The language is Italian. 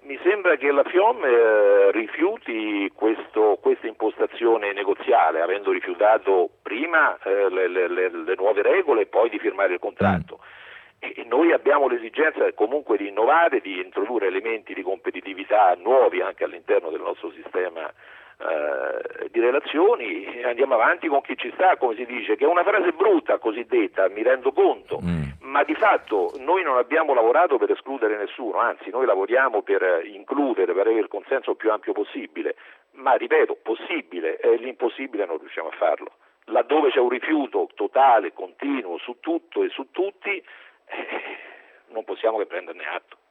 Mi sembra che la FIOM rifiuti questa impostazione negoziale, avendo rifiutato prima le nuove regole e poi di firmare il contratto. E noi abbiamo l'esigenza comunque di innovare, di introdurre elementi di competitività nuovi anche all'interno del nostro sistema di relazioni, e andiamo avanti con chi ci sta, come si dice, che è una frase brutta cosiddetta, mi rendo conto, ma di fatto noi non abbiamo lavorato per escludere nessuno, anzi noi lavoriamo per includere, per avere il consenso più ampio possibile, ma ripeto, possibile, l'impossibile non riusciamo a farlo. Laddove c'è un rifiuto totale, continuo, su tutto e su tutti, non possiamo che prenderne atto.